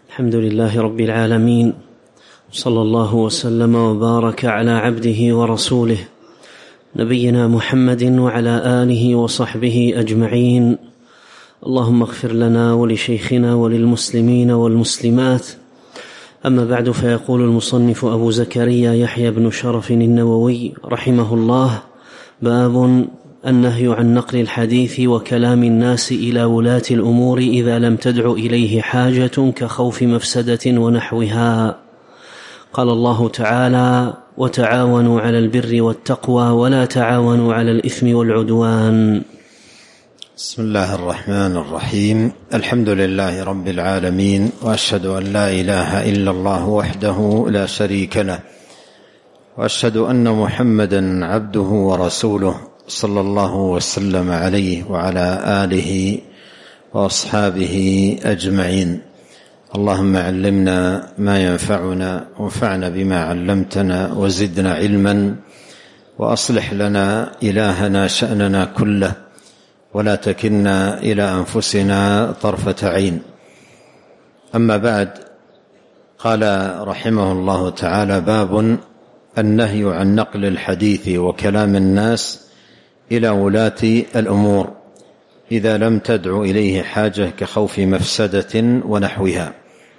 الحمد لله رب العالمين، صلى الله وسلم وبارك على عبده ورسوله نبينا محمد وعلى آله وصحبه أجمعين. اللهم اغفر لنا ولشيخنا وللمسلمين والمسلمات. أما بعد، فيقول المصنف أبو زكريا يحيى بن شرف النووي رحمه الله: باب النهي عن نقل الحديث وكلام الناس إلى ولاة الأمور إذا لم تدع إليه حاجة كخوف مفسدة ونحوها. قال الله تعالى: وتعاونوا على البر والتقوى ولا تعاونوا على الإثم والعدوان. بسم الله الرحمن الرحيم. الحمد لله رب العالمين، وأشهد أن لا إله إلا الله وحده لا شريك له، وأشهد أن محمدا عبده ورسوله صلى الله وسلم عليه وعلى آله وأصحابه أجمعين. اللهم علمنا ما ينفعنا وانفعنا بما علمتنا وزدنا علما، وأصلح لنا إلهنا شأننا كله، ولا تكلنا إلى أنفسنا طرفة عين. أما بعد، قال رحمه الله تعالى: باب النهي عن نقل الحديث وكلام الناس إلى ولاة الأمور إذا لم تدع إليه حاجة كخوف مفسدة ونحوها.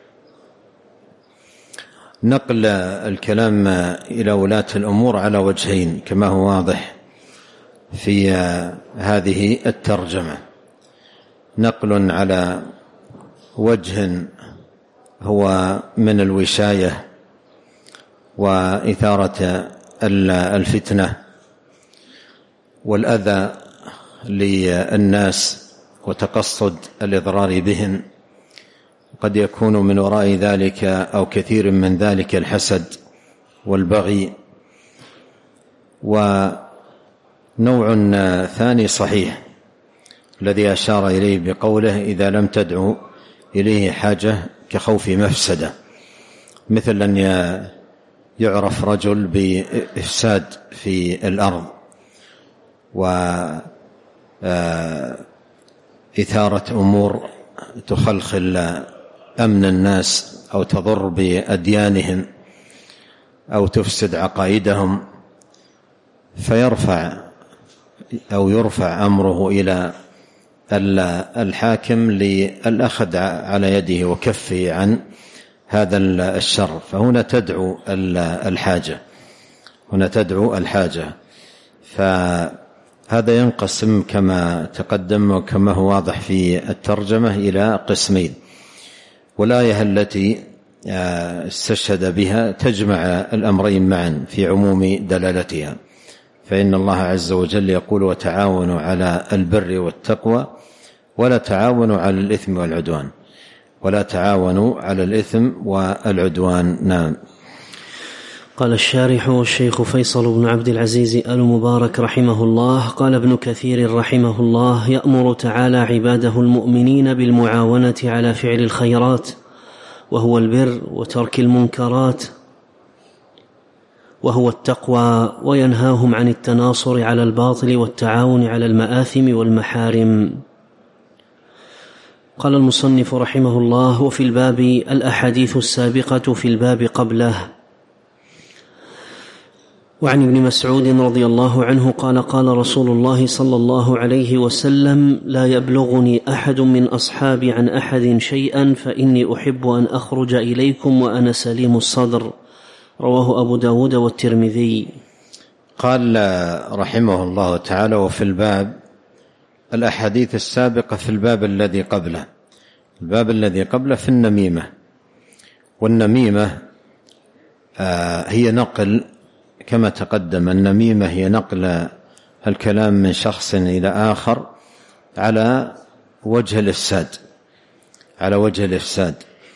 نقل الكلام إلى ولاة الأمور على وجهين كما هو واضح في هذه الترجمة: نقل على وجه هو من الوشاية وإثارة الفتنة والأذى للناس وتقصد الإضرار بهم، قد يكون من وراء ذلك أو كثير من ذلك الحسد والبغي. ونوع ثاني صحيح الذي أشار إليه بقوله: إذا لم تدعو إليه حاجة كخوف مفسدة، مثل أن يعرف رجل بإفساد في الأرض وإثارة أمور تخلخل أمن الناس أو تضر بأديانهم أو تفسد عقائدهم، فيرفع أمره إلى الحاكم للأخذ على يده وكفه عن هذا الشر. فهنا تدعو الحاجة. فهذا ينقسم كما تقدم وكما هو واضح في الترجمة إلى قسمين. والآية التي استشهد بها تجمع الأمرين معا في عموم دلالتها، فإن الله عز وجل يقول: وتعاونوا على البر والتقوى ولا تعاونوا على الإثم والعدوان، ولا تعاونوا على الإثم والعدوان. نعم. قال الشارح والشيخ فيصل بن عبد العزيز آل مبارك رحمه الله: قال ابن كثير رحمه الله: يأمر تعالى عباده المؤمنين بالمعاونة على فعل الخيرات وهو البر، وترك المنكرات وهو التقوى، وينهاهم عن التناصر على الباطل والتعاون على المآثم والمحارم. قال المصنف رحمه الله: وفي الباب الأحاديث السابقة في الباب قبله. وعن ابن مسعود رضي الله عنه قال: قال رسول الله صلى الله عليه وسلم: لا يبلغني أحد من أصحابي عن أحد شيئا فإني أحب أن أخرج إليكم وأنا سليم الصدر. رواه أبو داود والترمذي. قال رحمه الله تعالى: وفي الباب الأحاديث السابقة في الباب الذي قبله. الباب الذي قبله في النميمة، والنميمة هي نقل، كما تقدم، النميمة هي نقل الكلام من شخص إلى آخر على وجه الإفساد،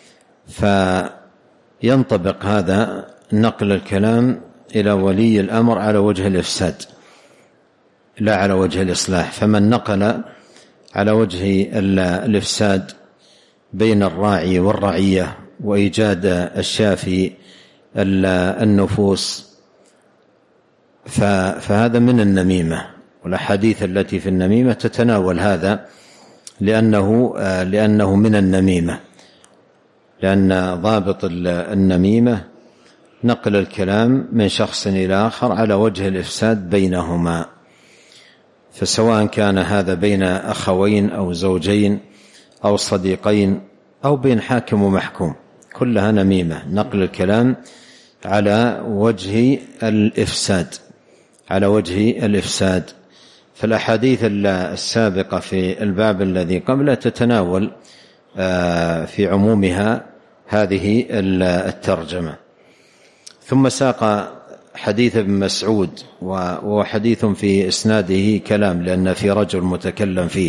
فينطبق هذا نقل الكلام إلى ولي الأمر على وجه الإفساد لا على وجه الإصلاح. فمن نقل على وجه الإفساد بين الراعي والرعية وإيجاد الشافي النفوس فهذا من النميمة. والأحاديث التي في النميمة تتناول هذا لأنه من النميمة. لأن ضابط النميمة نقل الكلام من شخص إلى آخر على وجه الإفساد بينهما، فسواء كان هذا بين أخوين أو زوجين أو صديقين أو بين حاكم ومحكوم، كلها نميمة، نقل الكلام على وجه الإفساد. فالأحاديث السابقة في الباب الذي قبله تتناول في عمومها هذه الترجمة. ثم ساق حديث ابن مسعود، وهو حديث في إسناده كلام لأن في رجل متكلم فيه،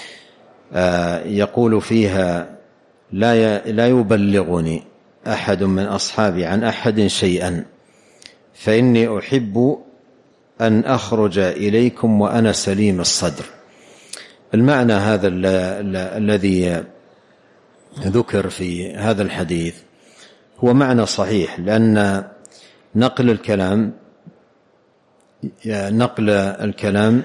يقول فيها: لا يبلغني أحد من أصحابي عن أحد شيئا فإني أحب أن أخرج إليكم وأنا سليم الصدر. المعنى هذا الذي ذكر في هذا الحديث هو معنى صحيح، لأن نقل الكلام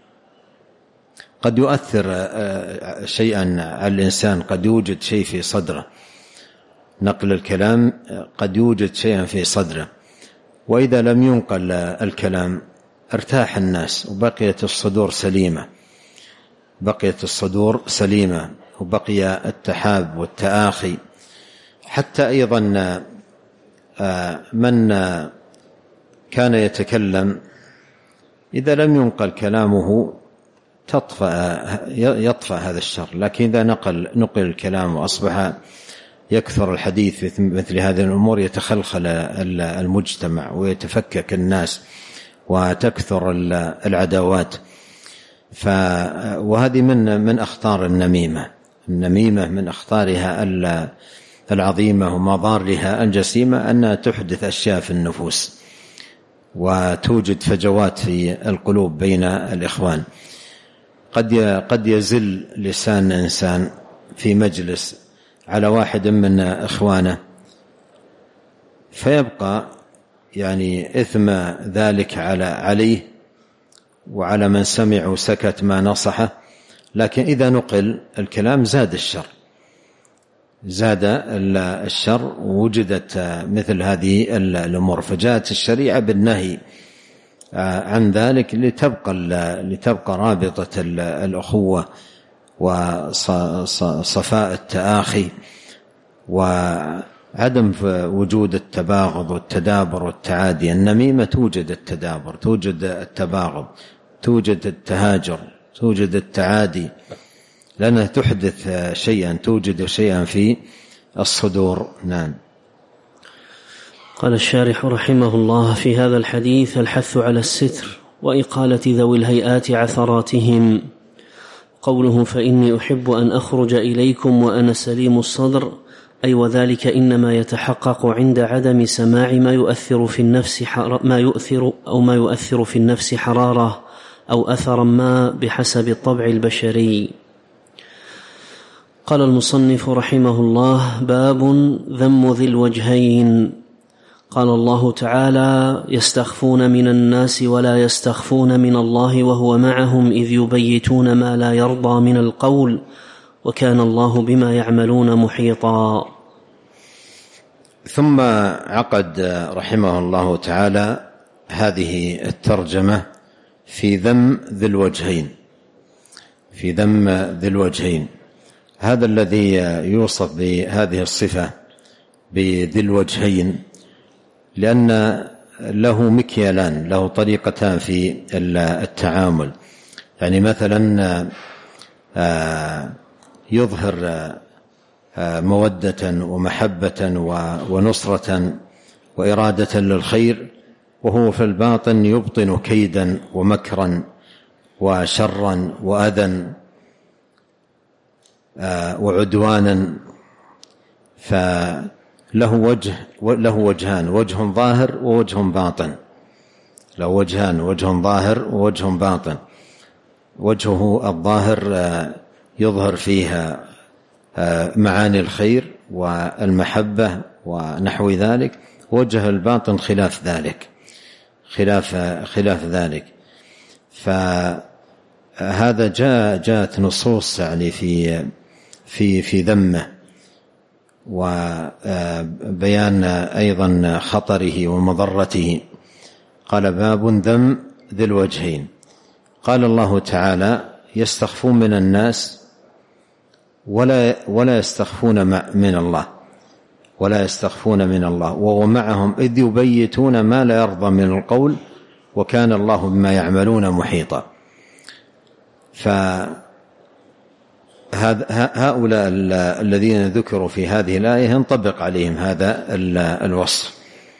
قد يؤثر شيئا على الإنسان، قد يوجد شيء في صدره، نقل الكلام قد يوجد شيئا في صدره، وإذا لم ينقل الكلام ارتاح الناس وبقيت الصدور سليمة وبقي التحاب والتآخي. حتى أيضا من كان يتكلم إذا لم ينقل كلامه يطفأ هذا الشر، لكن إذا نقل الكلام وأصبح يكثر الحديث في مثل هذه الأمور يتخلخل المجتمع ويتفكك الناس وتكثر العداوات. وهذه من أخطار النميمة من أخطارها العظيمة ومضارها الجسيمة أنها تحدث أشياء في النفوس وتوجد فجوات في القلوب بين الإخوان. قد يزل لسان إنسان في مجلس على واحد من إخوانه فيبقى يعني إثم ذلك عليه وعلى من سمع وسكت ما نصحه، لكن إذا نقل الكلام زاد الشر ووجدت مثل هذه الأمور، فجاءت الشريعة بالنهي عن ذلك لتبقى رابطة الأخوة وصفاء التآخي وعدم وجود التباغض والتدابر والتعادي. النميمة توجد التدابر، توجد التباغض، توجد التهاجر، توجد التعادي، لأنها تحدث توجد شيئا في الصدور. نعم. قال الشارح رحمه الله: في هذا الحديث الحث على الستر وإقالة ذوي الهيئات عثراتهم. قوله: فإني أحب أن أخرج إليكم وأنا سليم الصدر، أي وذلك إنما يتحقق عند عدم سماع ما يؤثر في النفس حرارة أو أثرا ما بحسب الطبع البشري. قال المصنف رحمه الله: باب ذم ذي الوجهين. قال الله تعالى: يستخفون من الناس ولا يستخفون من الله وهو معهم إذ يبيتون ما لا يرضى من القول وكان الله بما يعملون محيطا. ثم عقد رحمه الله تعالى هذه الترجمة في ذم ذي الوجهين، هذا الذي يوصف بهذه الصفة بذي الوجهين لأن له مكيالان، له طريقتان في التعامل. يعني مثلا يظهر مودة ومحبة ونصرة وإرادة للخير، وهو في الباطن يبطن كيدا ومكرا وشرا وأذى وعدوانا. فله وجهان، وجه ظاهر ووجه باطن، له وجهان، وجه ظاهر ووجه باطن. وجهه الظاهر يظهر فيها معاني الخير والمحبة ونحو ذلك، وجه الباطن خلاف ذلك. فهذا جاءت نصوص يعني في ذمه، وبيان أيضا خطره ومضرته. قال: باب ذم ذي الوجهين. قال الله تعالى: يستخفون من الناس ولا يستخفون من الله، ولا يستخفون من الله وهو معهم إذ يبيتون ما لا يرضى من القول وكان الله بما يعملون محيطا. فهؤلاء الذين ذكروا في هذه الآية ينطبق عليهم هذا الوصف: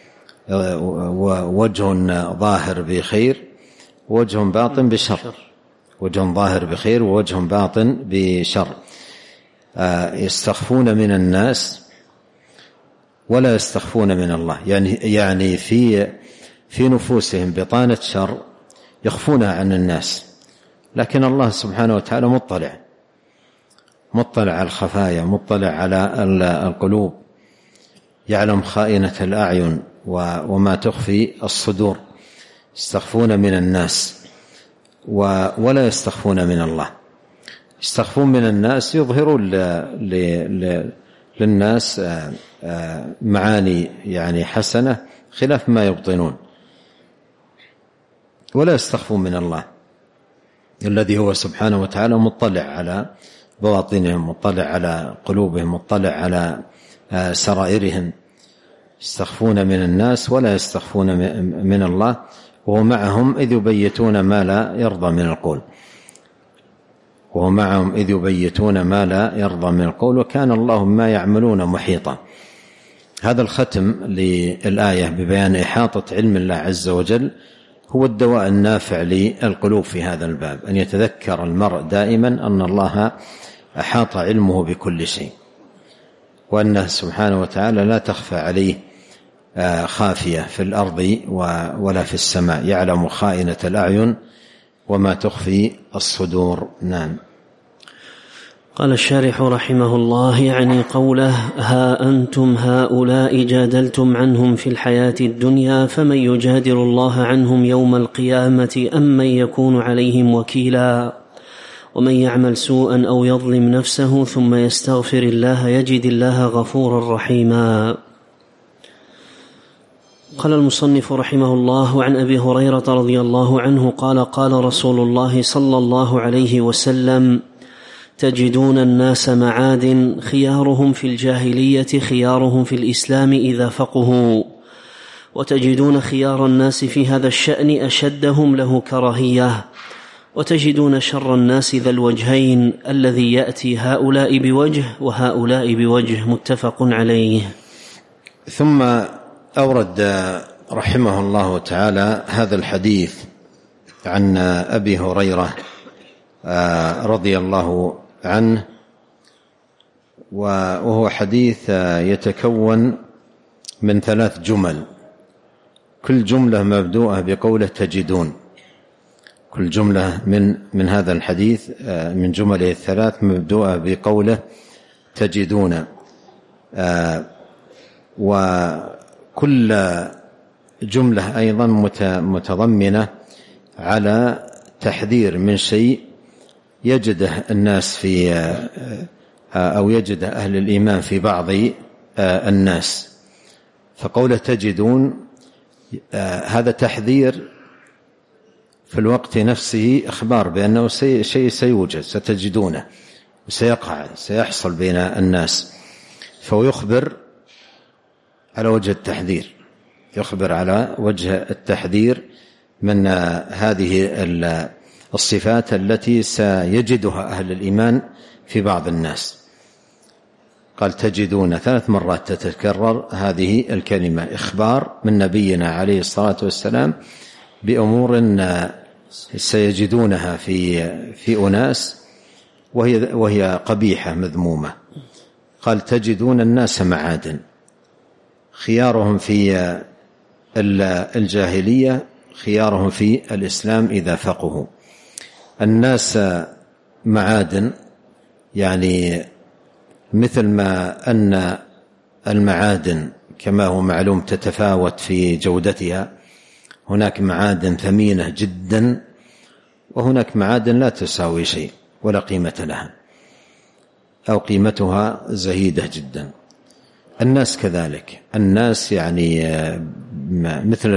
وجه ظاهر بخير ووجه باطن بشر، وجه ظاهر بخير ووجه باطن بشر. يستخفون من الناس ولا يستخفون من الله، يعني في نفوسهم بطانة شر يخفونها عن الناس، لكن الله سبحانه وتعالى مطلع على الخفايا، مطلع على القلوب، يعلم خائنة الأعين وما تخفي الصدور. يستخفون من الناس ولا يستخفون من الله. يستخفون من الناس يظهرون للناس معاني يعني حسنة خلاف ما يبطنون، ولا يستخفون من الله الذي هو سبحانه وتعالى مطلع على بواطنهم، مطلع على قلوبهم، مطلع على سرائرهم. يستخفون من الناس ولا يستخفون من الله وهو معهم إذ يبيتون ما لا يرضى من القول، وهو معهم إذ يبيتون ما لا يرضى من القول وكان الله بما يعملون محيطا. هذا الختم للآية ببيان إحاطة علم الله عز وجل هو الدواء النافع للقلوب في هذا الباب، أن يتذكر المرء دائما أن الله أحاط علمه بكل شيء، وأنه سبحانه وتعالى لا تخفى عليه خافية في الأرض ولا في السماء، يعلم خائنة الأعين وما تخفي الصدور. نعم. قال الشارح رحمه الله: يعني قوله: ها أنتم هؤلاء جادلتم عنهم في الحياة الدنيا فمن يجادل الله عنهم يوم القيامة أم من يكون عليهم وكيلا ومن يعمل سوءا أو يظلم نفسه ثم يستغفر الله يجد الله غفورا رحيما. قال المصنف رحمه الله: عن أبي هريرة رضي الله عنه قال: قال رسول الله صلى الله عليه وسلم: تجدون الناس معادن خيارهم في الجاهلية خيارهم في الإسلام إذا فقهوا، وتجدون خيار الناس في هذا الشأن أشدهم له كراهية، وتجدون شر الناس ذا الوجهين الذي يأتي هؤلاء بوجه وهؤلاء بوجه. متفق عليه. ثم أورد رحمه الله تعالى هذا الحديث عن أبي هريرة رضي الله عنه، وهو حديث يتكون من 3 جمل، كل جملة مبدوءة بقوله تجدون. كل جملة من هذا الحديث من جمله 3 مبدوءة بقوله تجدون، وكل جملة أيضا متضمنة على تحذير من شيء يجده الناس في أو يجده أهل الإيمان في بعض الناس. فقوله تجدون هذا تحذير في الوقت نفسه، إخبار بأنه شيء سيوجد، ستجدونه وسيقع، سيحصل بين الناس، فهو يخبر على وجه التحذير، يخبر على وجه التحذير من هذه الصفات التي سيجدها أهل الإيمان في بعض الناس. قال تجدون 3 مرات تتكرر هذه الكلمة، إخبار من نبينا عليه الصلاة والسلام بأمور سيجدونها في أناس وهي قبيحة مذمومة. قال تجدون الناس معادن خيارهم في الجاهلية خيارهم في الإسلام إذا فقهوا. الناس معادن، يعني مثل ما أن المعادن كما هو معلوم تتفاوت في جودتها، هناك معادن ثمينة جدا وهناك معادن لا تساوي شيء ولا قيمة لها أو قيمتها زهيدة جدا. الناس كذلك، الناس يعني مثل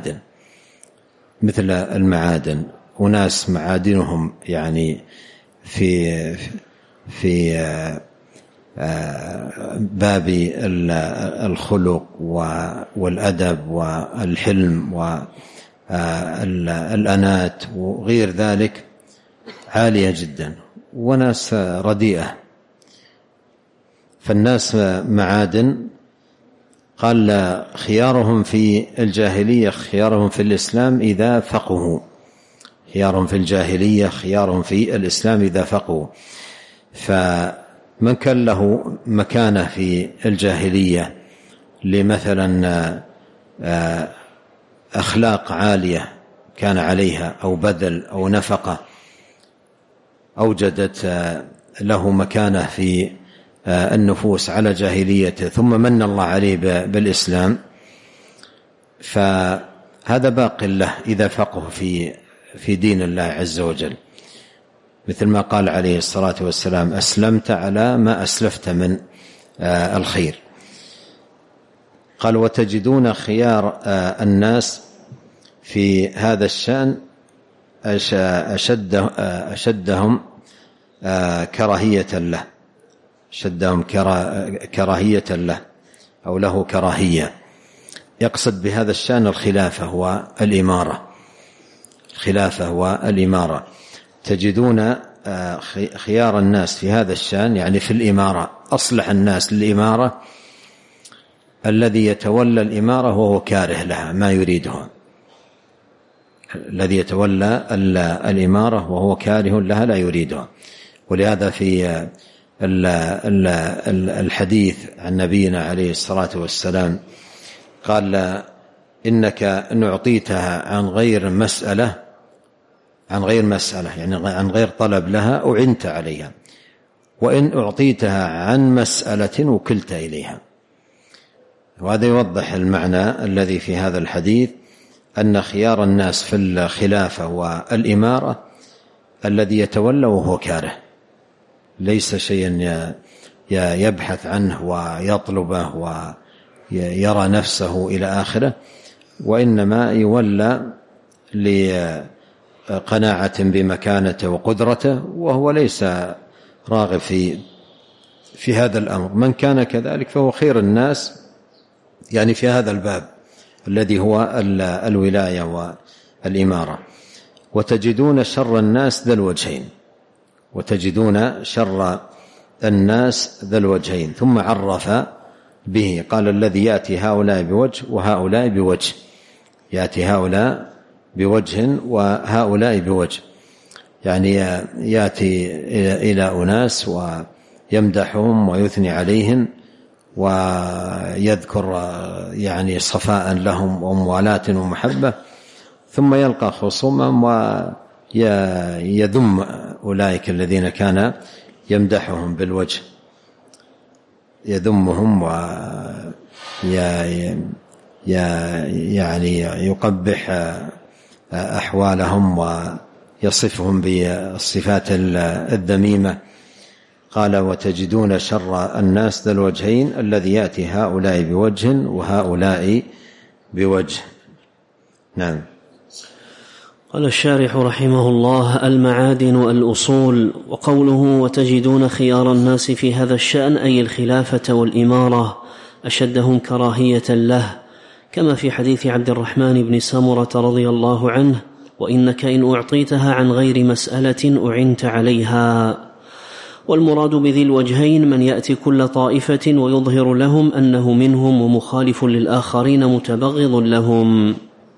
المعادن، وناس معادنهم يعني في باب الخلق والأدب والحلم والأنات وغير ذلك عالية جدا، وناس رديئة. فالناس معادن. قال خيارهم في الجاهلية خيارهم في الإسلام إذا فقهوا، خيارهم في الجاهلية خيارهم في الإسلام إذا فقهوا. فمن كان له مكانة في الجاهلية لمثلا أخلاق عالية كان عليها أو بذل أو نفقة أوجدت له مكانة في النفوس على جاهليته، ثم من الله عليه بالإسلام، فهذا باق له إذا فقه في دين الله عز وجل، مثل ما قال عليه الصلاة والسلام: أسلمت على ما أسلفت من الخير. قال: وتجدون خيار الناس في هذا الشأن أشدهم كراهية له، شدهم كراهية له أو له كراهية. يقصد بهذا الشأن الخلافة والإمارة. تجدون خيار الناس في هذا الشأن يعني في الإمارة، أصلح الناس للإمارة الذي يتولى الإمارة وهو كاره لها ما يريدها، الذي يتولى الإمارة وهو كاره لها لا يريدها. ولهذا في الحديث عن نبينا عليه الصلاة والسلام قال: إنك نعطيتها عن غير مسألة يعني عن غير طلب لها أعنت عليها، وإن أعطيتها عن مسألة وكلت إليها. وهذا يوضح المعنى الذي في هذا الحديث، أن خيار الناس في الخلافة والإمارة الذي يتولى وهو كاره، ليس شيئا يبحث عنه ويطلبه ويرى نفسه إلى آخره، وإنما يولى لقناعة بمكانته وقدرته، وهو ليس راغب في هذا الأمر. من كان كذلك فهو خير الناس يعني في هذا الباب الذي هو الولاية والإمارة. وتجدون شر الناس ذا الوجهين، ثم عرف به، قال: الذي يأتي هؤلاء بوجه وهؤلاء بوجه، يأتي هؤلاء بوجه وهؤلاء بوجه، يعني يأتي إلى أناس ويمدحهم ويثني عليهم ويذكر يعني صفاء لهم وموالاة ومحبة، ثم يلقى خصومهم ويذم أولئك الذين كان يمدحهم بالوجه، يذمهم يعني يقبح أحوالهم ويصفهم بالصفات الذميمة. قال: وتجدون شر الناس ذا الوجهين الذي يأتي هؤلاء بوجه وهؤلاء بوجه. نعم. قال الشارح رحمه الله: المعادن الأصول. وقوله وتجدون خيار الناس في هذا الشأن أي الخلافة والإمارة أشدهم كراهية له، كما في حديث عبد الرحمن بن سمرة رضي الله عنه: وإنك إن أعطيتها عن غير مسألة أعنت عليها. والمراد بذي الوجهين من يأتي كل طائفة ويظهر لهم أنه منهم ومخالف للآخرين متبغض لهم.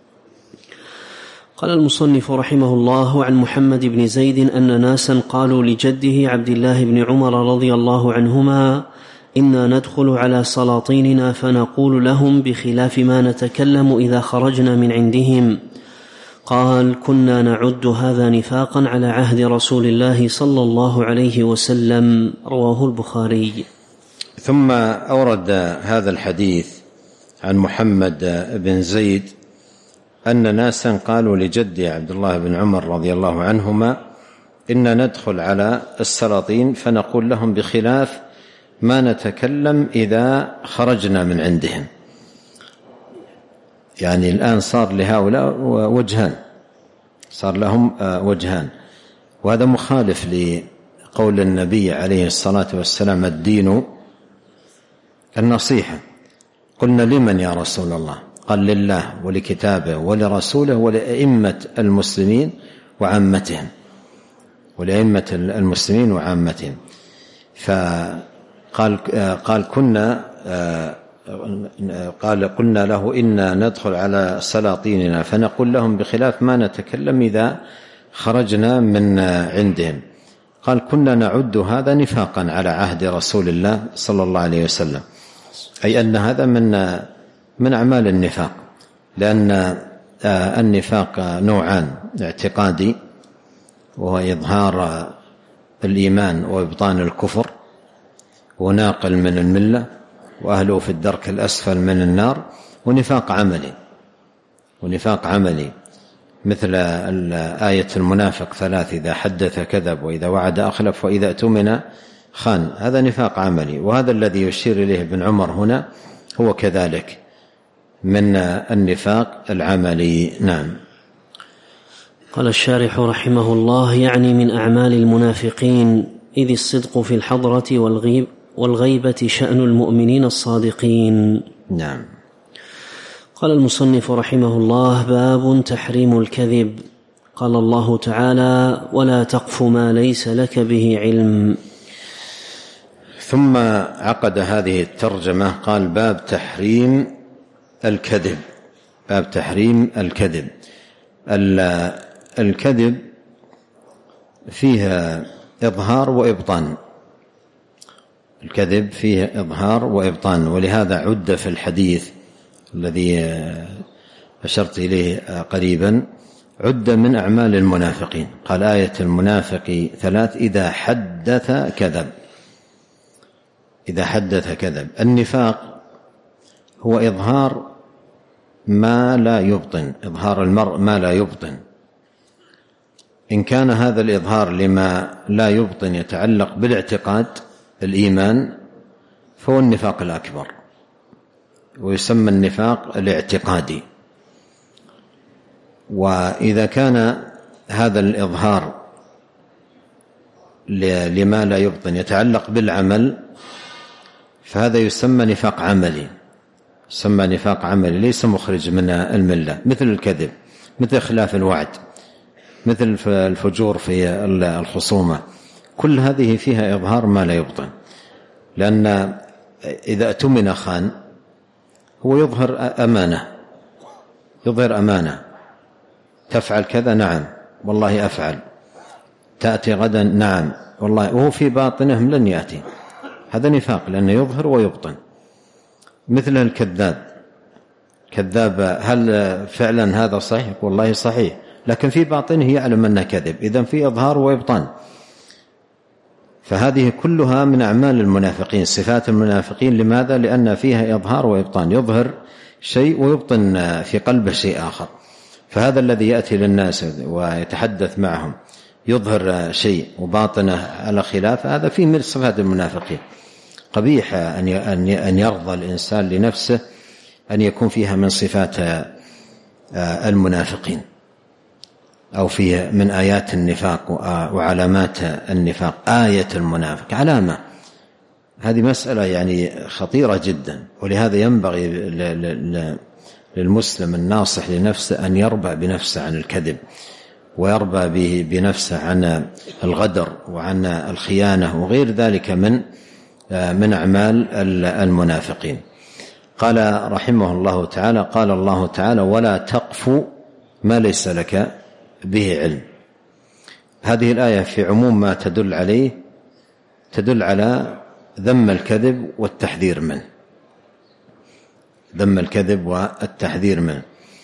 قال المصنف رحمه الله: عن محمد بن زيد أن ناسا قالوا لجده عبد الله بن عمر رضي الله عنهما: إنا ندخل على سلاطيننا فنقول لهم بخلاف ما نتكلم إذا خرجنا من عندهم. قال: كنا نعد هذا نفاقا على عهد رسول الله صلى الله عليه وسلم. رواه البخاري. ثم أورد هذا الحديث عن محمد بن زيد أن ناسا قالوا لجد عبد الله بن عمر رضي الله عنهما: إنا ندخل على السلاطين فنقول لهم بخلاف ما نتكلم إذا خرجنا من عندهم. يعني الآن صار لهؤلاء وجهان، صار لهم وجهان، وهذا مخالف لقول النبي عليه الصلاة والسلام: الدين النصيحة. قلنا: لمن يا رسول الله؟ قال: لله ولكتابه ولرسوله ولأئمة المسلمين وعامتهم، ولأئمة المسلمين وعامتهم. قال قلنا له: إنا ندخل على سلاطيننا فنقول لهم بخلاف ما نتكلم إذا خرجنا من عندهم. قال: كنا نعد هذا نفاقا على عهد رسول الله صلى الله عليه وسلم، أي أن هذا من أعمال النفاق، لأن النفاق نوعان: اعتقادي وهو إظهار الإيمان وإبطان الكفر وناقل من الملة وأهله في الدرك الأسفل من النار، ونفاق عملي مثل آية المنافق 3: إذا حدث كذب وإذا وعد أخلف وإذا اؤتمن خان. هذا نفاق عملي، وهذا الذي يشير إليه ابن عمر هنا هو كذلك من النفاق العملي. نعم. قال الشارح رحمه الله: يعني من أعمال المنافقين، إذ الصدق في الحضرة والغيبة شأن المؤمنين الصادقين. نعم. قال المصنف رحمه الله: باب تحريم الكذب. قال الله تعالى: ولا تقف ما ليس لك به علم. ثم عقد هذه الترجمة قال: باب تحريم الكذب. باب تحريم الكذب. الكذب فيها إظهار وإبطان، الكذب فيه إظهار وإبطان، ولهذا عد في الحديث الذي أشرت إليه قريبا، عد من أعمال المنافقين. قال: آية المنافق 3: إذا حدث كذب. إذا حدث كذب. النفاق هو إظهار ما لا يبطن، إظهار المرء ما لا يبطن. إن كان هذا الإظهار لما لا يبطن يتعلق بالاعتقاد الإيمان فهو النفاق الأكبر، ويسمى النفاق الاعتقادي. وإذا كان هذا الإظهار لما لا يبطن يتعلق بالعمل فهذا يسمى نفاق عملي، يسمى نفاق عملي ليس مخرج من الملة، مثل الكذب، مثل خلاف الوعد، مثل الفجور في الخصومة. كل هذه فيها إظهار ما لا يبطن، لأن إذا اؤتمن خان هو يظهر أمانة، تفعل كذا، نعم والله أفعل، تأتي غدا، نعم والله، وهو في باطنهم لن يأتي. هذا نفاق لأنه يظهر ويبطن. مثل الكذاب، هل فعلا هذا صحيح؟ والله صحيح، لكن في باطنه يعلم أنه كذب، إذن في إظهار وإبطان. فهذه كلها من أعمال المنافقين، صفات المنافقين. لماذا؟ لأن فيها إظهار وإبطان، يظهر شيء ويبطن في قلبه شيء آخر. فهذا الذي يأتي للناس ويتحدث معهم يظهر شيء وباطنه على خلاف، هذا فيه من صفات المنافقين. قبيح أن يرضى الإنسان لنفسه أن يكون فيها من صفات المنافقين، أو فيها من آيات النفاق وعلامات النفاق. آية المنافق علامة، هذه مسألة يعني خطيرة جدا. ولهذا ينبغي للمسلم الناصح لنفسه أن يربع بنفسه عن الكذب، ويربع بنفسه عن الغدر وعن الخيانة وغير ذلك من أعمال المنافقين. قال رحمه الله تعالى: قال الله تعالى: ولا تقف ما ليس لك به علم. هذه الآية في عموم ما تدل عليه تدل على ذم الكذب والتحذير منه، ذم الكذب والتحذير منه.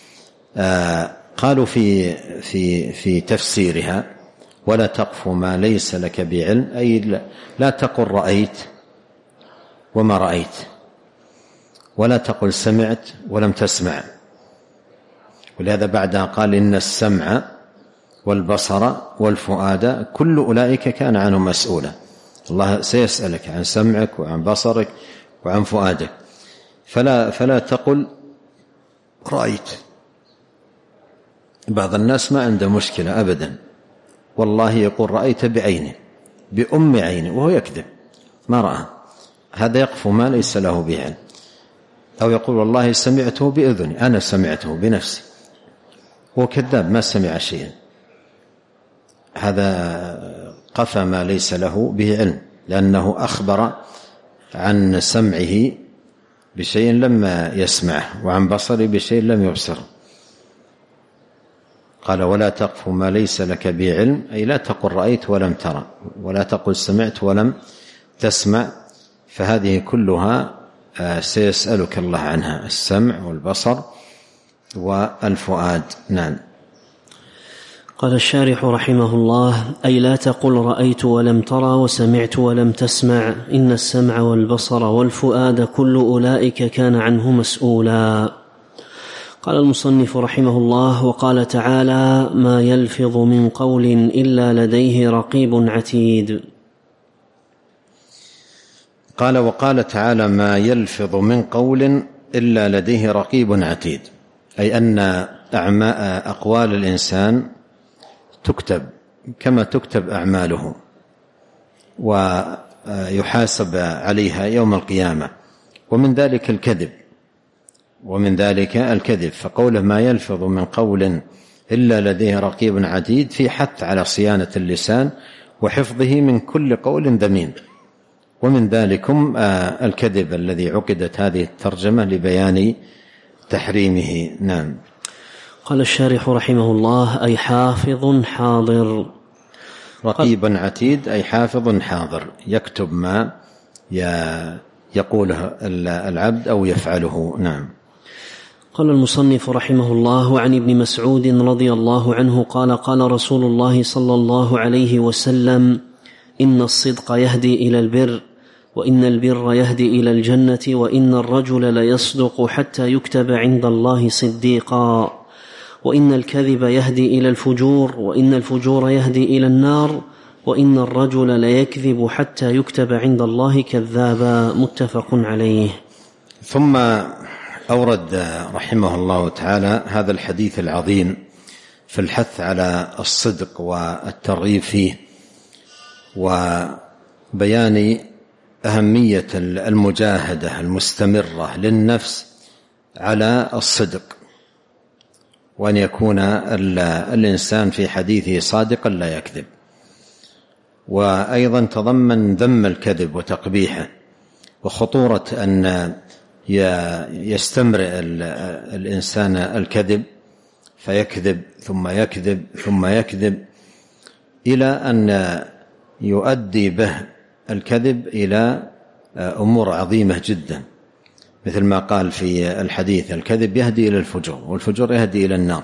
قالوا في تفسيرها: ولا تقف ما ليس لك بعلم، أي لا تقل رأيت وما رأيت، ولا تقل سمعت ولم تسمع. ولهذا بعدها قال: إن السمع والبصر والفؤاد كل أولئك كان عنه مسؤولا. الله سيسألك عن سمعك وعن بصرك وعن فؤادك. فلا تقل رأيت. بعض الناس ما عنده مشكلة أبدا، والله يقول رأيت بعينه بأم عينه وهو يكذب ما رأى، هذا يقف ما ليس له به علم. أو يقول والله سمعته بأذني، أنا سمعته بنفسي، هو كذاب ما سمع شيئا، هذا قفى ما ليس له به علم، لأنه أخبر عن سمعه بشيء لم يسمعه وعن بصره بشيء لم يبصره. قال ولا تقف ما ليس لك به علم، أي لا تقل رأيت ولم ترى، ولا تقل سمعت ولم تسمع، فهذه كلها سيسألك الله عنها، السمع والبصر والفؤاد. نعم. قال الشارح رحمه الله: أي لا تقل رأيت ولم ترى وسمعت ولم تسمع، إن السمع والبصر والفؤاد كل أولئك كان عنه مسؤولا. قال المصنف رحمه الله: وقال تعالى: ما يلفظ من قول إلا لديه رقيب عتيد. قال وقال تعالى: ما يلفظ من قول إلا لديه رقيب عتيد، أي أن أقوال الإنسان تكتب كما تكتب أعماله ويحاسب عليها يوم القيامة، ومن ذلك الكذب. فقوله ما يلفظ من قول إلا لديه رقيب عتيد في حث على صيانة اللسان وحفظه من كل قول ذميم، ومن ذلكم الكذب الذي عقدت هذه الترجمة لبيان تحريمه. نعم. قال الشارح رحمه الله: أي حافظ حاضر. رقيب عتيد أي حافظ حاضر، يكتب ما يقوله العبد أو يفعله. نعم. قال المصنف رحمه الله: عن ابن مسعود رضي الله عنه قال: قال رسول الله صلى الله عليه وسلم: إن الصدق يهدي إلى البر، وإن البر يهدي إلى الجنة، وإن الرجل ليصدق حتى يكتب عند الله صديقا، وإن الكذب يهدي إلى الفجور، وإن الفجور يهدي إلى النار، وإن الرجل ليكذب حتى يكتب عند الله كذابا. متفق عليه. ثم أورد رحمه الله تعالى هذا الحديث العظيم في الحث على الصدق والترغيب فيه، وبيان أهمية المجاهدة المستمرة للنفس على الصدق، وأن يكون الإنسان في حديثه صادقا لا يكذب. وأيضا تضمن ذم الكذب وتقبيحه، وخطورة أن يستمر الإنسان الكذب فيكذب ثم يكذب ثم يكذب إلى أن يؤدي به الكذب إلى أمور عظيمة جدا، مثل ما قال في الحديث: الكذب يهدي إلى الفجور، والفجور يهدي إلى النار.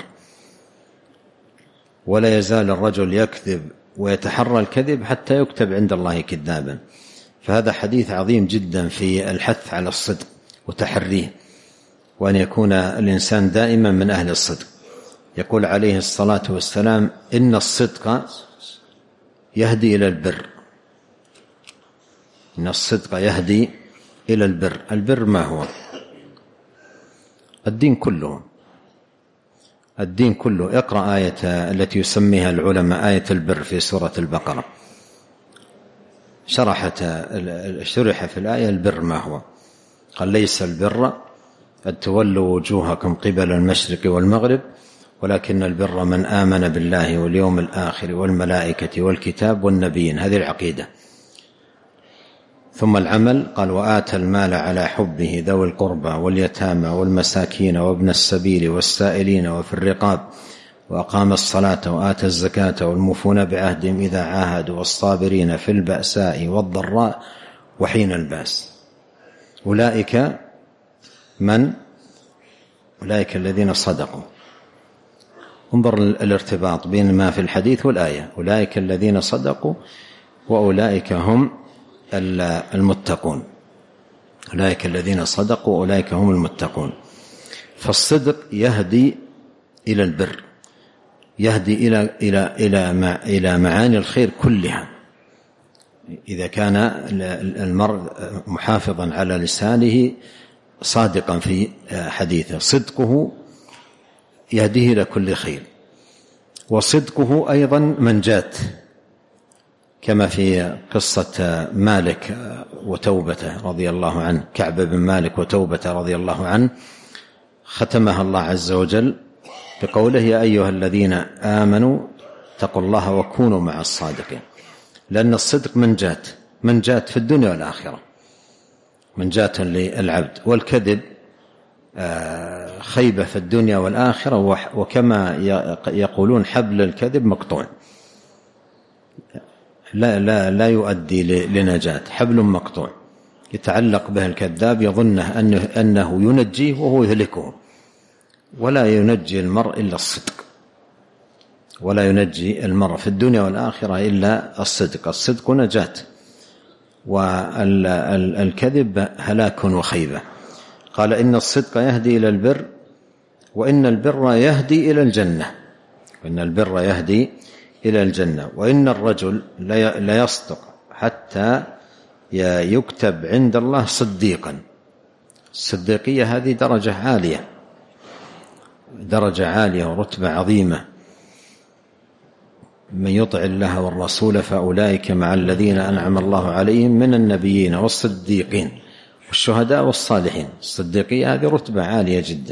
ولا يزال الرجل يكذب ويتحرى الكذب حتى يكتب عند الله كذابا. فهذا حديث عظيم جدا في الحث على الصدق وتحريه، وأن يكون الإنسان دائما من أهل الصدق. يقول عليه الصلاة والسلام: إن الصدق يهدي إلى البر. إن الصدق يهدي إلى البر. البر ما هو؟ الدين كله. الدين كله. اقرأ آية التي يسميها العلماء آية البر في سورة البقرة، شرح في الآية البر ما هو. قال: ليس البر أن تولوا وجوهكم قبل المشرق والمغرب، ولكن البر من آمن بالله واليوم الآخر والملائكة والكتاب والنبيين. هذه العقيدة. ثم العمل، قال: وآتى المال على حبه ذوي القربى واليتامى والمساكين وابن السبيل والسائلين وفي الرقاب، وأقام الصلاة وآتى الزكاة والموفون بعهدهم إذا عاهدوا والصابرين في البأساء والضراء وحين الباس. أولئك الذين صدقوا. انظر الارتباط بين ما في الحديث والآية: أولئك الذين صدقوا وأولئك هم المتقون. أولئك الذين صدقوا وأولئك هم المتقون. فالصدق يهدي إلى البر، يهدي إلى معاني الخير كلها، إذا كان المرء محافظا على لسانه صادقا في حديثه، صدقه يهديه إلى كل خير، وصدقه أيضا منجاة، كما في قصة مالك وتوبته رضي الله عنه، كعب بن مالك وتوبته رضي الله عنه، ختمها الله عز وجل بقوله: يا أيها الذين آمنوا اتقوا الله وكونوا مع الصادقين. لأن الصدق منجاة في الدنيا والآخرة، منجاة للعبد، والكذب خيبة في الدنيا والآخرة، وكما يقولون حبل الكذب مقطوع، لا يؤدي لنجاة، حبل مقطوع يتعلق به الكذاب يظنه أنه ينجيه وهو يهلكه، ولا ينجي المرء إلا الصدق، ولا ينجي المرء في الدنيا والآخرة إلا الصدق. الصدق نجاة، والكذب هلاك وخيبة. قال: إن الصدق يهدي إلى البر، وإن البر يهدي إلى الجنة، وإن البر يهدي إلى الجنة، وإن الرجل لا يصدق حتى يكتب عند الله صديقا. الصديقية هذه درجة عالية ورتبة عظيمة. من يطع الله والرسول فأولئك مع الذين أنعم الله عليهم من النبيين والصديقين والشهداء والصالحين. الصديقية هذه رتبة عالية جدا.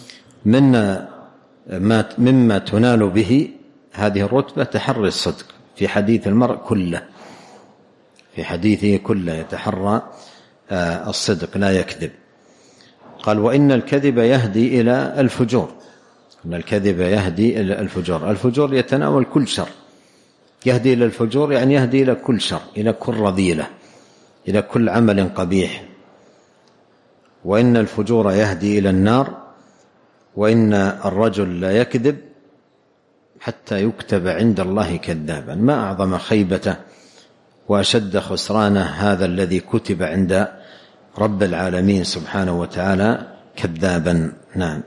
مما تنال به هذه الرتبة تحري الصدق في حديث المرء كله، في حديثه كله يتحرى الصدق لا يكذب. قال: وإن الكذب يهدي إلى الفجور. إن الكذب يهدي إلى الفجور. الفجور يتناول كل شر، يهدي إلى الفجور يعني يهدي إلى كل شر، إلى كل رذيلة، إلى كل عمل قبيح. وإن الفجور يهدي إلى النار، وإن الرجل لا يكذب حتى يكتب عند الله كذابا. ما أعظم خيبته وأشد خسرانه هذا الذي كتب عند رب العالمين سبحانه وتعالى كذابا. نعم.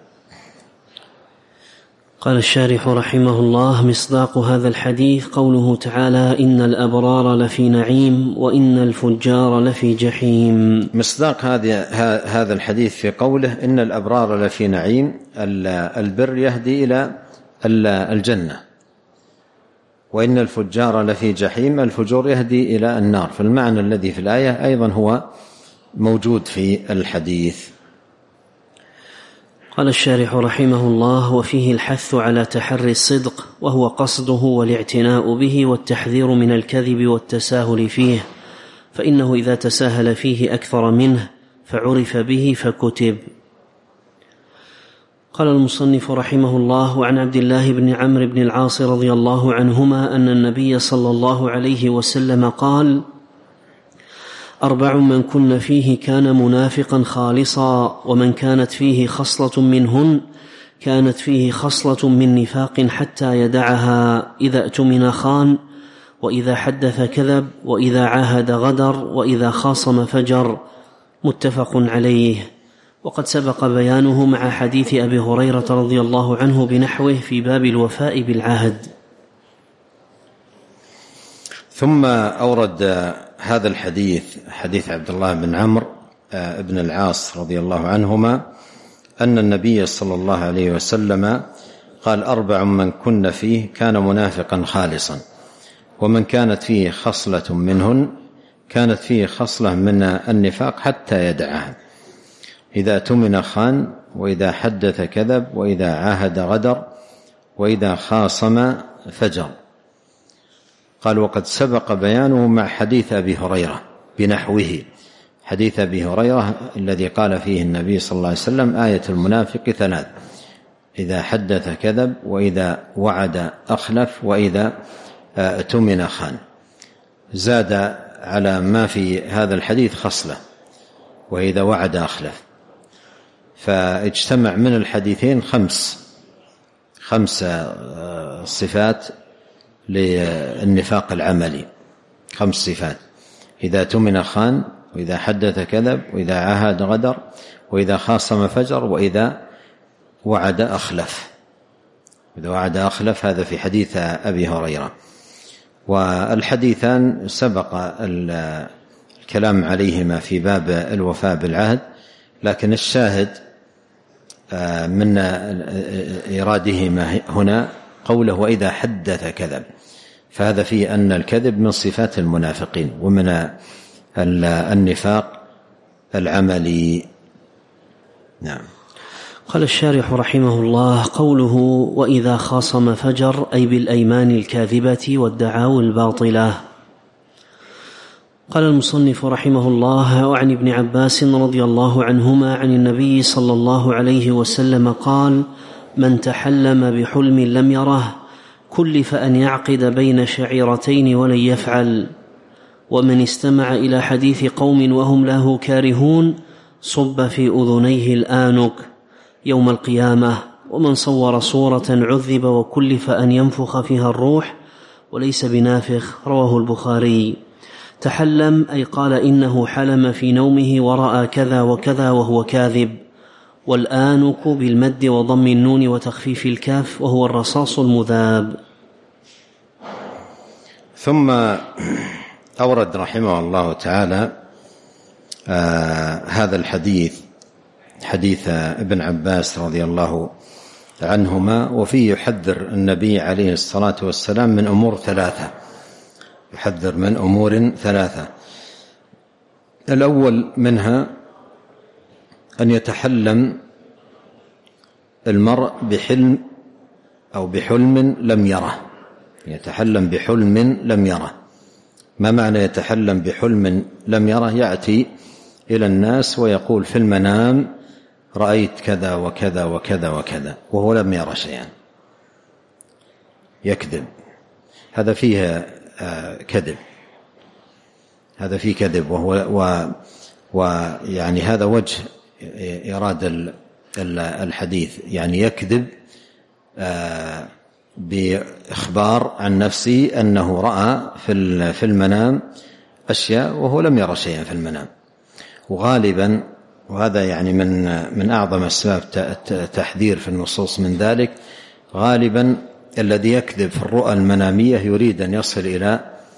قال الشارح رحمه الله: مصداق هذا الحديث قوله تعالى: إن الأبرار لفي نعيم وإن الفجار لفي جحيم. مصداق هذا الحديث في قوله إن الأبرار لفي نعيم، البر يهدي إلى الجنة، وإن الفجار لفي جحيم، الفجور يهدي إلى النار. فالمعنى الذي في الآية أيضا هو موجود في الحديث. قال الشارح رحمه الله: وفيه الحث على تحري الصدق، وهو قصده والاعتناء به والتحذير من الكذب والتساهل فيه، فإنه إذا تساهل فيه أكثر منه فعرف به فكتب. قال المصنف رحمه الله: وعن عبد الله بن عمرو بن العاص رضي الله عنهما أن النبي صلى الله عليه وسلم قال: 4 من كن فيه كان منافقا خالصا، ومن كانت فيه خصلة منهن كانت فيه خصلة من نفاق حتى يدعها: إذا اؤتمن خان، وإذا حدث كذب، وإذا عاهد غدر، وإذا خاصم فجر. متفق عليه. وقد سبق بيانه مع حديث أبي هريرة رضي الله عنه بنحوه في باب الوفاء بالعهد. ثم أورد هذا الحديث، حديث عبد الله بن عمرو بن العاص رضي الله عنهما أن النبي صلى الله عليه وسلم قال: 4 من كن فيه كان منافقا خالصا، ومن كانت فيه خصلة منهن كانت فيه خصلة من النفاق حتى يدعها: إذا اؤتمن خان، وإذا حدث كذب، وإذا عاهد غدر، وإذا خاصم فجر. قال: وقد سبق بيانه مع حديث أبي هريرة بنحوه. حديث أبي هريرة الذي قال فيه النبي صلى الله عليه وسلم: آية المنافق 3: إذا حدث كذب، وإذا وعد أخلف، وإذا اؤتمن خان. زاد على ما في هذا الحديث خصلة: وإذا وعد أخلف. فاجتمع من الحديثين 5 صفات للنفاق العملي، 5 صفات: إذا اؤتمن خان، وإذا حدث كذب، وإذا عاهد غدر، وإذا خاصم فجر، وإذا وعد أخلف. إذا وعد أخلف، هذا في حديث أبي هريرة. والحديثان سبق الكلام عليهما في باب الوفاء بالعهد، لكن الشاهد من إيرادهما هنا قوله وإذا حدث كذب، فهذا فيه أن الكذب من صفات المنافقين ومن النفاق العملي. نعم. قال الشارح رحمه الله: قوله وإذا خاصم فجر، أي بالأيمان الكاذبة والدعاوى الباطلة. قال المصنف رحمه الله: وعن ابن عباس رضي الله عنهما عن النبي صلى الله عليه وسلم قال: من تحلم بحلم لم يره كلف أن يعقد بين شعيرتين ولن يفعل، ومن استمع إلى حديث قوم وهم له كارهون صب في أذنيه الآنك يوم القيامة، ومن صور صورة عذب وكلف أن ينفخ فيها الروح وليس بنافخ. رواه البخاري. تحلم أي قال إنه حلم في نومه ورأى كذا وكذا وهو كاذب. والآنك بالمد وضم النون وتخفيف الكاف، وهو الرصاص المذاب. ثم أورد رحمه الله تعالى هذا الحديث، حديث ابن عباس رضي الله عنهما، وفيه يحذر النبي عليه الصلاة والسلام من أمور ثلاثة، يحذر من أمور ثلاثة. الأول منها أن يتحلم المرء بحلم أو بحلم لم يره، يتحلم بحلم لم يره. ما معنى يتحلم بحلم لم يره؟ يأتي إلى الناس ويقول في المنام رأيت كذا وكذا وكذا وكذا وهو لم يرى شيئا، يكذب. هذا فيه كذب، هذا فيه كذب، ويعني هذا وجه إرادة الحديث، يعني يكذب بإخبار عن نفسه أنه رأى في المنام أشياء وهو لم يرى شيئا في المنام. وغالبا، وهذا يعني من أعظم أسباب التحذير في النصوص من ذلك، غالبا الذي يكذب في الرؤى المنامية يريد أن يصل إلى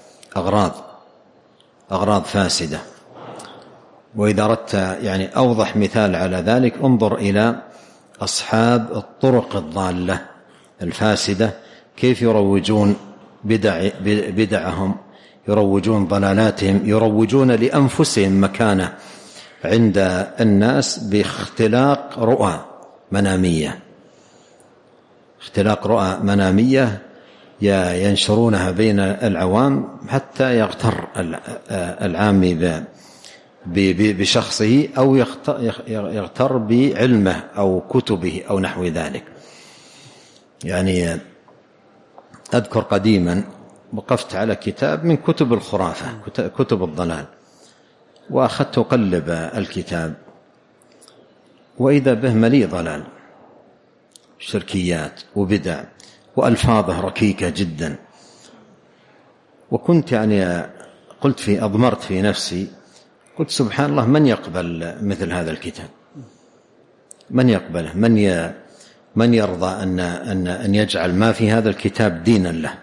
أغراض فاسدة. وإذا أردت يعني أوضح مثال على ذلك، انظر إلى أصحاب الطرق الضالة الفاسدة كيف يروجون بدعهم، يروجون ضلالاتهم، يروجون لأنفسهم مكانة عند الناس باختلاق رؤى منامية، اختلاق رؤى منامية ينشرونها بين العوام حتى يغتر العامي بشخصه أو يغتر بعلمه أو كتبه أو نحو ذلك. يعني أذكر قديما وقفت على كتاب من كتب الخرافة، كتب الضلال، وأخذت أقلب الكتاب وإذا به مليء ضلال، شركيات وبدع وألفاظه ركيكة جدا. وكنت يعني أضمرت في نفسي، قلت سبحان الله، من يقبل مثل هذا الكتاب؟ من يقبله؟ من يرضى أن يجعل ما في هذا الكتاب دينا له؟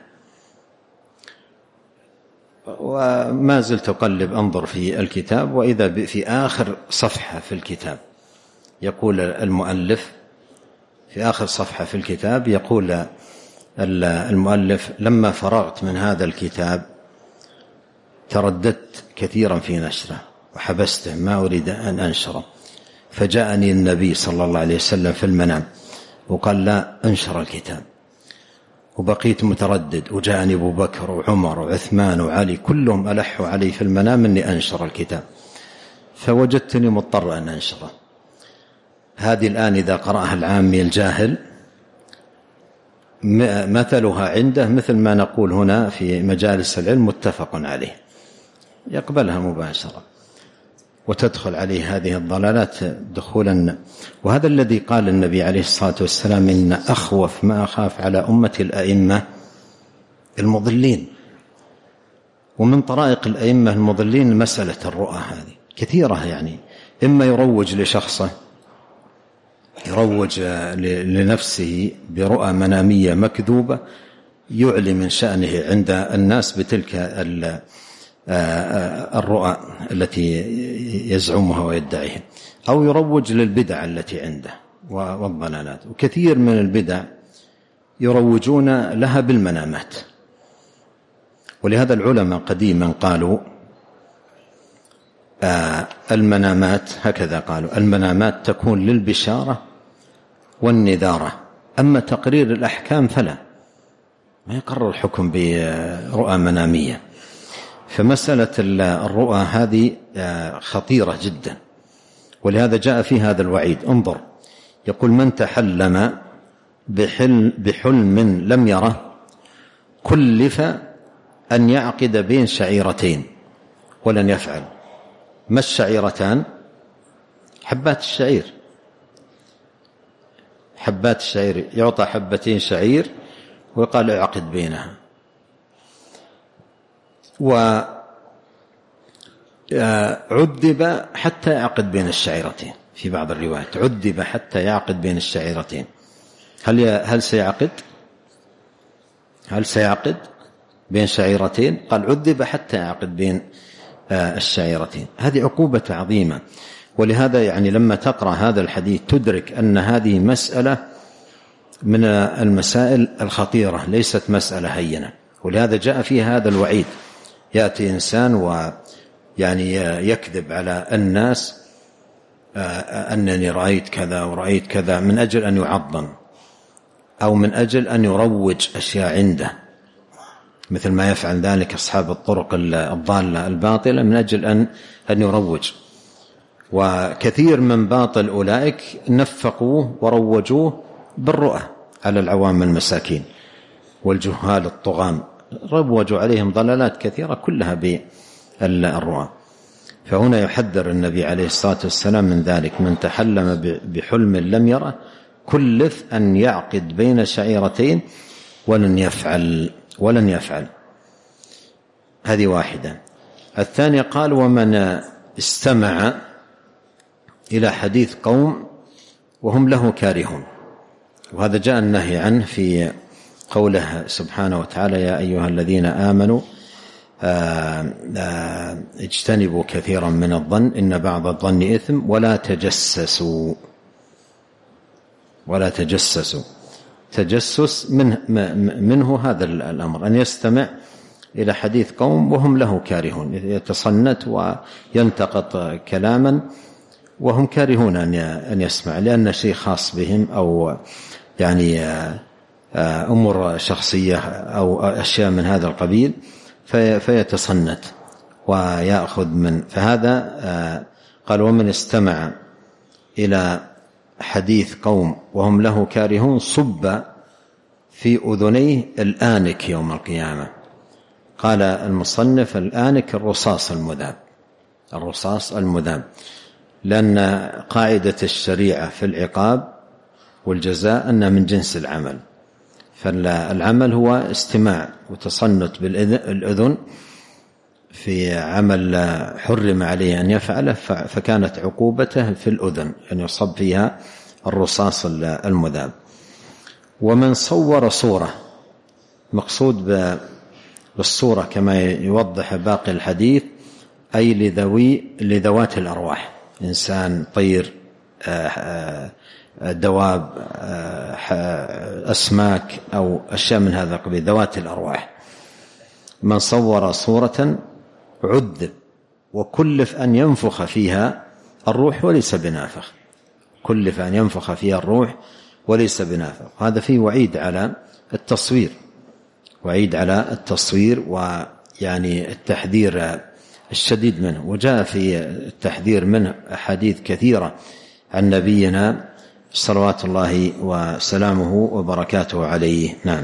وما زلت أقلب أنظر في الكتاب، وإذا في آخر صفحة في الكتاب يقول المؤلف، في آخر صفحة في الكتاب يقول المؤلف: لما فرغت من هذا الكتاب ترددت كثيرا في نشره وحبسته، ما أريد أن أنشره، فجاءني النبي صلى الله عليه وسلم في المنام وقال: لا، أنشر الكتاب. وبقيت متردد، وجاءني أبو بكر وعمر وعثمان وعلي كلهم ألحوا علي في المنام أني أنشر الكتاب، فوجدتني مضطر أن أنشره. هذه الآن إذا قرأها العامي الجاهل مثلها عنده مثل ما نقول هنا في مجالس العلم متفق عليه، يقبلها مباشرة وتدخل عليه هذه الضلالات دخولا. وهذا الذي قال النبي عليه الصلاة والسلام: إن أخوف ما أخاف على أمة الأئمة المضلين. ومن طرائق الأئمة المضلين مسألة الرؤى هذه كثيرة، يعني إما يروج لشخصه، يروج لنفسه برؤى منامية مكذوبة، يعلي من شأنه عند الناس بتلك الرؤى التي يزعمها ويدعيها، أو يروج للبدع التي عنده والضلالات. وكثير من البدع يروجون لها بالمنامات، ولهذا العلماء قديما قالوا المنامات، هكذا قالوا: المنامات تكون للبشارة والنذارة، أما تقرير الأحكام فلا، ما يقرر الحكم برؤى منامية. فمسألة الرؤى هذه خطيرة جدا، ولهذا جاء في هذا الوعيد. انظر، يقول: من تحلم بحلم لم يره كلف أن يعقد بين شعيرتين ولن يفعل. ما الشعيرتان؟ حبات الشعير. حبات الشعير، يعطى حبتين شعير ويقال اعقد بينها. وعذب حتى يعقد بين الشعيرتين، في بعض الروايات عذب حتى يعقد بين الشعيرتين. هل سيعقد بين شعيرتين؟ قال عذب حتى يعقد بين الشعيرتين. هذه عقوبة عظيمة. ولهذا يعني لما تقرأ هذا الحديث تدرك أن هذه مسألة من المسائل الخطيرة، ليست مسألة هينة. ولهذا جاء فيها هذا الوعيد. يأتي إنسان ويعني يكذب على الناس أنني رأيت كذا ورأيت كذا، من أجل أن يعظم، أو من أجل أن يروج أشياء عنده، مثل ما يفعل ذلك أصحاب الطرق الضالة الباطلة، من أجل أن يروج. وكثير من باطل أولئك نفقوه وروجوه بالرؤى على العوام المساكين والجهال الطغام، روجوا عليهم ضلالات كثيرة كلها بالرؤى. فهنا يحذر النبي عليه الصلاة والسلام من ذلك: من تحلم بحلم لم يره كلف أن يعقد بين شعيرتين ولن يفعل. هذه واحدة. الثانية قال: ومن استمع إلى حديث قوم وهم له كارهون. وهذا جاء النهي عنه في قوله سبحانه وتعالى: يا أيها الذين آمنوا اجتنبوا كثيرا من الظن إن بعض الظن إثم ولا تجسسوا. تجسس منه هذا الأمر، أن يستمع إلى حديث قوم وهم له كارهون، يتصنت وينتقط كلاما وهم كارهون أن يسمع، لأن شيء خاص بهم، أو يعني أمور شخصية أو أشياء من هذا القبيل، فيتصنت ويأخذ من. فهذا قال: ومن استمع إلى حديث قوم وهم له كارهون صب في أذنيه الآنك يوم القيامة. قال المصنف: الآنك الرصاص المذاب، لأن قاعدة الشريعة في العقاب والجزاء أنها من جنس العمل، فالعمل هو استماع وتصنت بالأذن في عمل حرم عليه أن يفعله، فكانت عقوبته في الأذن أن يصب فيها الرصاص المذاب. ومن صور صورة، مقصود بالصورة كما يوضح باقي الحديث أي لذوات الأرواح، إنسان، طير، دواب، أسماك، أو أشياء من هذا القبيل، ذوات الأرواح. من صور صورة عذب وكلف أن ينفخ فيها الروح وليس بنافخ. كلف أن ينفخ فيها الروح وليس بنافخ. هذا فيه وعيد على التصوير، ويعني التحذير الشديد منه. وجاء في التحذير منه أحاديث كثيرة عن نبينا صلوات الله وسلامه وبركاته عليه. نعم.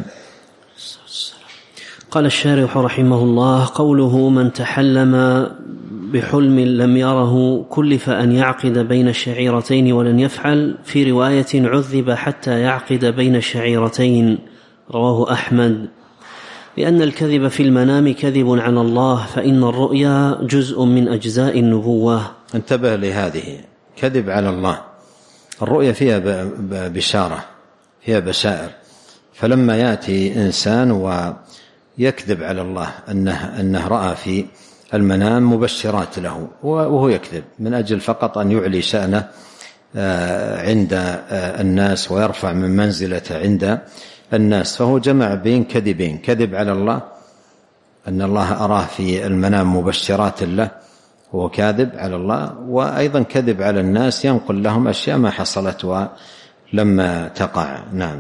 قال الشارح رحمه الله: قوله من تحلم بحلم لم يره كلف أن يعقد بين الشعيرتين ولن يفعل، في رواية عذب حتى يعقد بين الشعيرتين، رواه أحمد. لأن الكذب في المنام كذب على الله، فإن الرؤيا جزء من أجزاء النبوة. انتبه لهذه، كذب على الله. الرؤيا فيها بشارة، فيها بشائر، فلما يأتي إنسان ويكذب على الله أنه رأى في المنام مبشرات له وهو يكذب من أجل فقط أن يعلي شأنه عند الناس ويرفع من منزلته عند الناس، فهو جمع بين كذبين: كذب على الله أن الله أراه في المنام مبشرات له وهو كاذب على الله، وأيضا كذب على الناس ينقل لهم أشياء ما حصلت ولما تقع. نعم.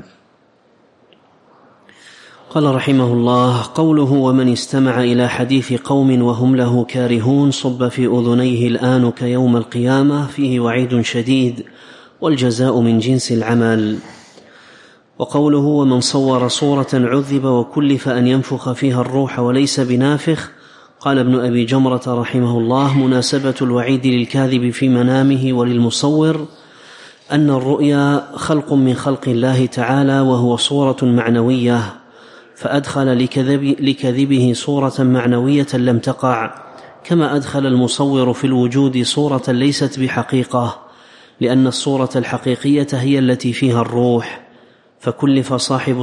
قال رحمه الله: قوله: ومن استمع إلى حديث قوم وهم له كارهون صب في أذنيه الآنك يوم القيامة، فيه وعيد شديد والجزاء من جنس العمل. وقوله: ومن صور صورة عذب وكلف أن ينفخ فيها الروح وليس بنافخ. قال ابن أبي جمرة رحمه الله: مناسبة الوعيد للكاذب في منامه وللمصور أن الرؤيا خلق من خلق الله تعالى وهو صورة معنوية، فأدخل لكذبه صورة معنوية لم تقع، كما أدخل المصور في الوجود صورة ليست بحقيقة، لأن الصورة الحقيقية هي التي فيها الروح، فكلف صاحب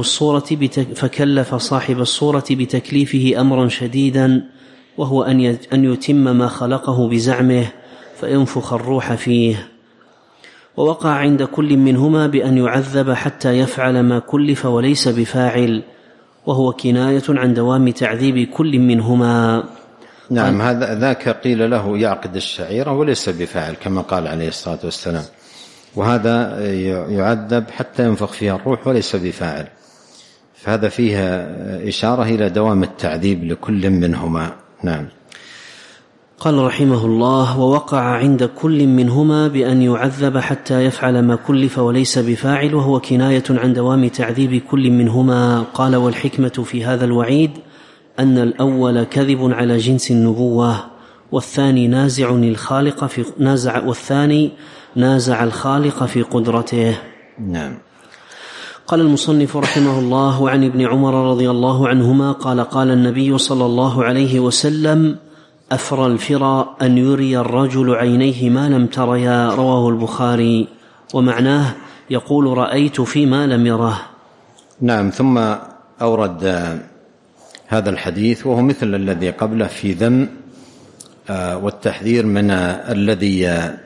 الصورة بتكليفه أمرا شديدا، وهو أن يتم ما خلقه بزعمه فينفخ الروح فيه. ووقع عند كل منهما بأن يعذب حتى يفعل ما كلف وليس بفاعل، وهو كناية عن دوام تعذيب كل منهما. نعم. هذا ذاك قيل له يعقد الشعيرة وليس بفاعل كما قال عليه الصلاة والسلام، وهذا يعذب حتى ينفخ فيها الروح وليس بفاعل، فهذا فيها إشارة إلى دوام التعذيب لكل منهما. نعم. قال رحمه الله: ووقع عند كل منهما بأن يعذب حتى يفعل ما كلف وليس بفاعل، وهو كناية عن دوام تعذيب كل منهما. قال: والحكمة في هذا الوعيد أن الأول كذب على جنس النبوة، والثاني نازع الخالق في قدرته. نعم. قال المصنف رحمه الله: وعن ابن عمر رضي الله عنهما قال: قال النبي صلى الله عليه وسلم: أفرى الفرى أن يري الرجل عينيه ما لم تريا. رواه البخاري. ومعناه يقول: رأيت فيما لم يره. نعم. ثم أورد هذا الحديث وهو مثل الذي قبله في ذم والتحذير من الذي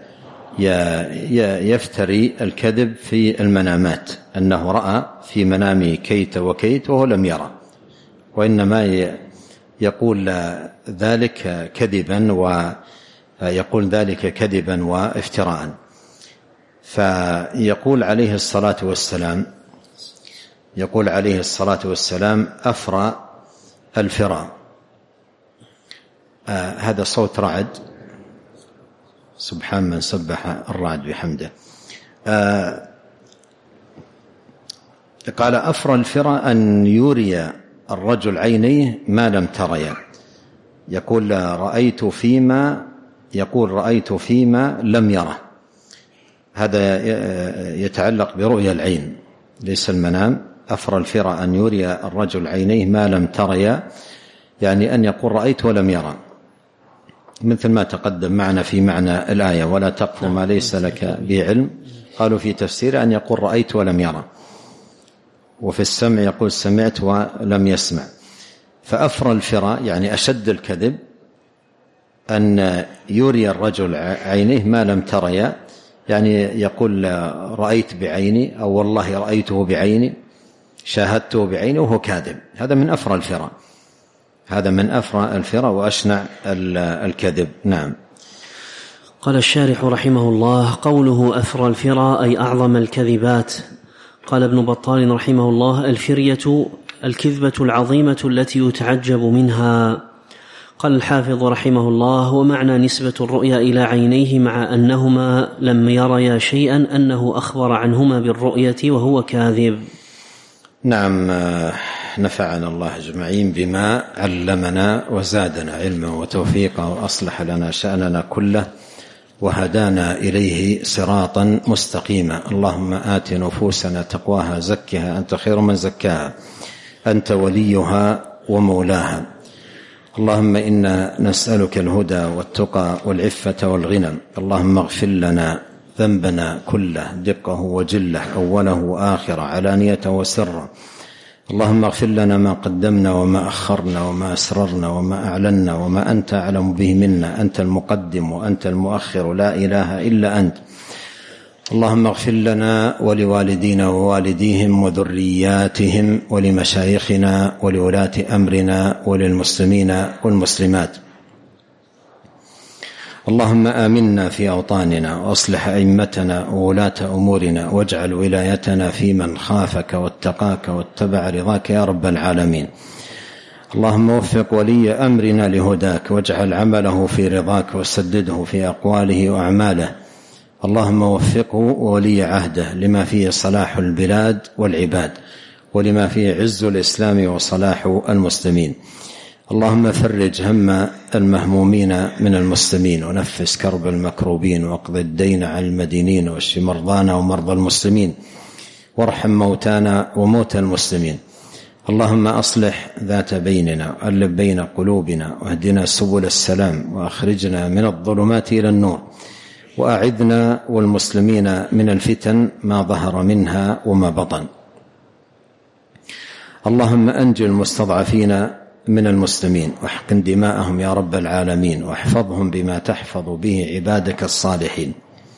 يفتري الكذب في المنامات، أنه رأى في منامه كيت وكيت وهو لم يرى، وإنما يقول ذلك كذبا وافتراء. فيقول عليه الصلاة والسلام: أفرى الفرى. هذا صوت رعد، سبحان من سبح الرعد بحمده. قال: أفرى الفرى أن يري الرجل عينيه ما لم تريا. يقول: رأيت فيما لم يره. هذا يتعلق برؤيا العين ليس المنام. أفرى الفرى أن يري الرجل عينيه ما لم تريا، يعني أن يقول رأيت ولم يرى، مثل ما تقدم معنا في معنى الآية: ولا تقف ما ليس لك به علم. قالوا في تفسير أن يقول رأيت ولم يرى، وفي السمع يقول سمعت ولم يسمع. فأفرى الفرى يعني أشد الكذب أن يري الرجل عينيه ما لم تريا، يعني يقول رأيت بعيني، أو والله رأيته بعيني، شاهدته بعيني، وهو كاذب. هذا من أفرى الفرى وأشنع الكذب. نعم. قال الشارح رحمه الله: قوله أفرى الفرى أي أعظم الكذبات. قال ابن بطال رحمه الله: الفرية الكذبة العظيمة التي يتعجب منها. قال الحافظ رحمه الله: ومعنى نسبة الرؤيا إلى عينيه مع أنهما لم يريا شيئا أنه أخبر عنهما بالرؤية وهو كاذب. نعم. نفعنا الله أجمعين بما علمنا وزادنا علما وتوفيقا وأصلح لنا شأننا كله وهدانا إليه صراطا مستقيما. اللهم آت نفوسنا تقواها زكها أنت خير من زكاها أنت وليها ومولاها. اللهم إنا نسألك الهدى والتقى والعفة والغنى. اللهم اغفر لنا ذنبنا كله دقه وجله أوله وآخره علانيته وسره. اللهم اغفر لنا ما قدمنا وما أخرنا وما أسررنا وما أعلنا وما أنت أعلم به منا، أنت المقدم وأنت المؤخر، لا إله إلا أنت. اللهم اغفر لنا ولوالدينا ووالديهم وذرياتهم ولمشايخنا ولولاة أمرنا وللمسلمين والمسلمات. اللهم آمنا في أوطاننا وأصلح أئمتنا وولاة أمورنا، واجعل ولايتنا في من خافك واتقاك واتبع رضاك يا رب العالمين. اللهم وفق ولي أمرنا لهداك، واجعل عمله في رضاك، وسدده في أقواله وأعماله. اللهم وفقه وولي عهده لما فيه صلاح البلاد والعباد، ولما فيه عز الإسلام وصلاح المسلمين. اللهم فرج هم المهمومين من المسلمين، ونفس كرب المكروبين، واقض الدين عن المدينين، واشف مرضانا ومرضى المسلمين، وارحم موتانا وموتى المسلمين. اللهم أصلح ذات بيننا، وألف بين قلوبنا، واهدنا سبل السلام، وأخرجنا من الظلمات إلى النور، وأعذنا والمسلمين من الفتن ما ظهر منها وما بطن. اللهم أنجِ المستضعفين من المسلمين، واحقن دماءهم يا رب العالمين، واحفظهم بما تحفظ به عبادك الصالحين.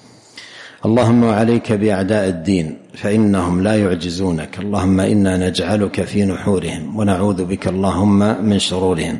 اللهم عليك بأعداء الدين فإنهم لا يعجزونك. اللهم إنا نجعلك في نحورهم، ونعوذ بك اللهم من شرورهم.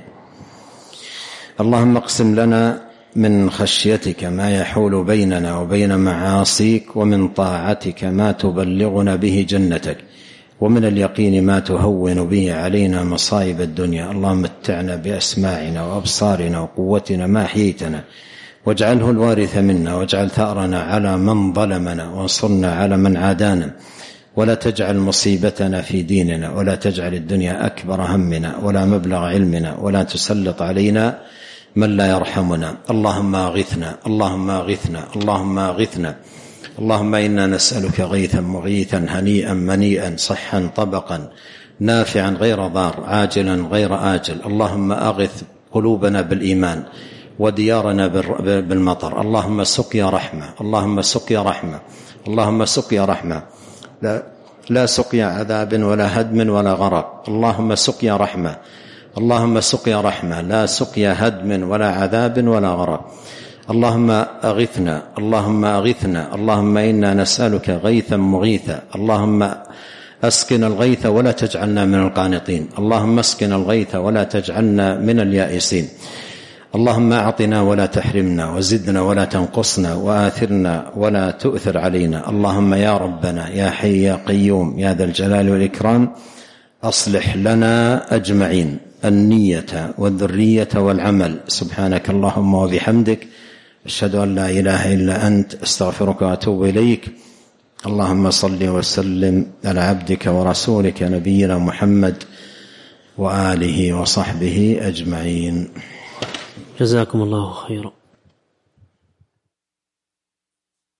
اللهم اقسم لنا من خشيتك ما يحول بيننا وبين معاصيك، ومن طاعتك ما تبلغنا به جنتك، ومن اليقين ما تهون به علينا مصائب الدنيا. اللهم متعنا بأسماعنا وأبصارنا وقوتنا ما أحييتنا، واجعله الوارث منا، واجعل ثأرنا على من ظلمنا، وانصرنا على من عادانا، ولا تجعل مصيبتنا في ديننا، ولا تجعل الدنيا أكبر همنا ولا مبلغ علمنا، ولا تسلط علينا من لا يرحمنا. اللهم أغثنا، اللهم أغثنا، اللهم أغثنا. اللهم إنا نسألك غيثا مغيثا هنيئا منيئا صحا طبقا نافعا غير ضار عاجلا غير آجل. اللهم أغث قلوبنا بالإيمان، وديارنا بالمطر. اللهم سقيا رحمة، اللهم سقيا رحمة، اللهم سقيا رحمة، لا سقيا عذاب ولا هدم ولا غرق. اللهم سقيا رحمة، اللهم سقيا رحمة، لا سقيا هدم ولا عذاب ولا غرق. اللهم أغثنا، اللهم أغثنا. اللهم إنا نسألك غيثا مغيثا. اللهم أسقنا الغيث ولا تجعلنا من القانطين. اللهم اسقنا الغيث ولا تجعلنا من اليائسين. اللهم أعطنا ولا تحرمنا، وزدنا ولا تنقصنا، وآثرنا ولا تؤثر علينا. اللهم يا ربنا يا حي يا قيوم يا ذا الجلال والإكرام، أصلح لنا أجمعين النية والذرية والعمل. سبحانك اللهم وبحمدك، أشهد أن لا إله إلا أنت، أستغفرك وأتوب إليك. اللهم صل وسلم على عبدك ورسولك نبينا محمد وآله وصحبه أجمعين. جزاكم الله خيرا.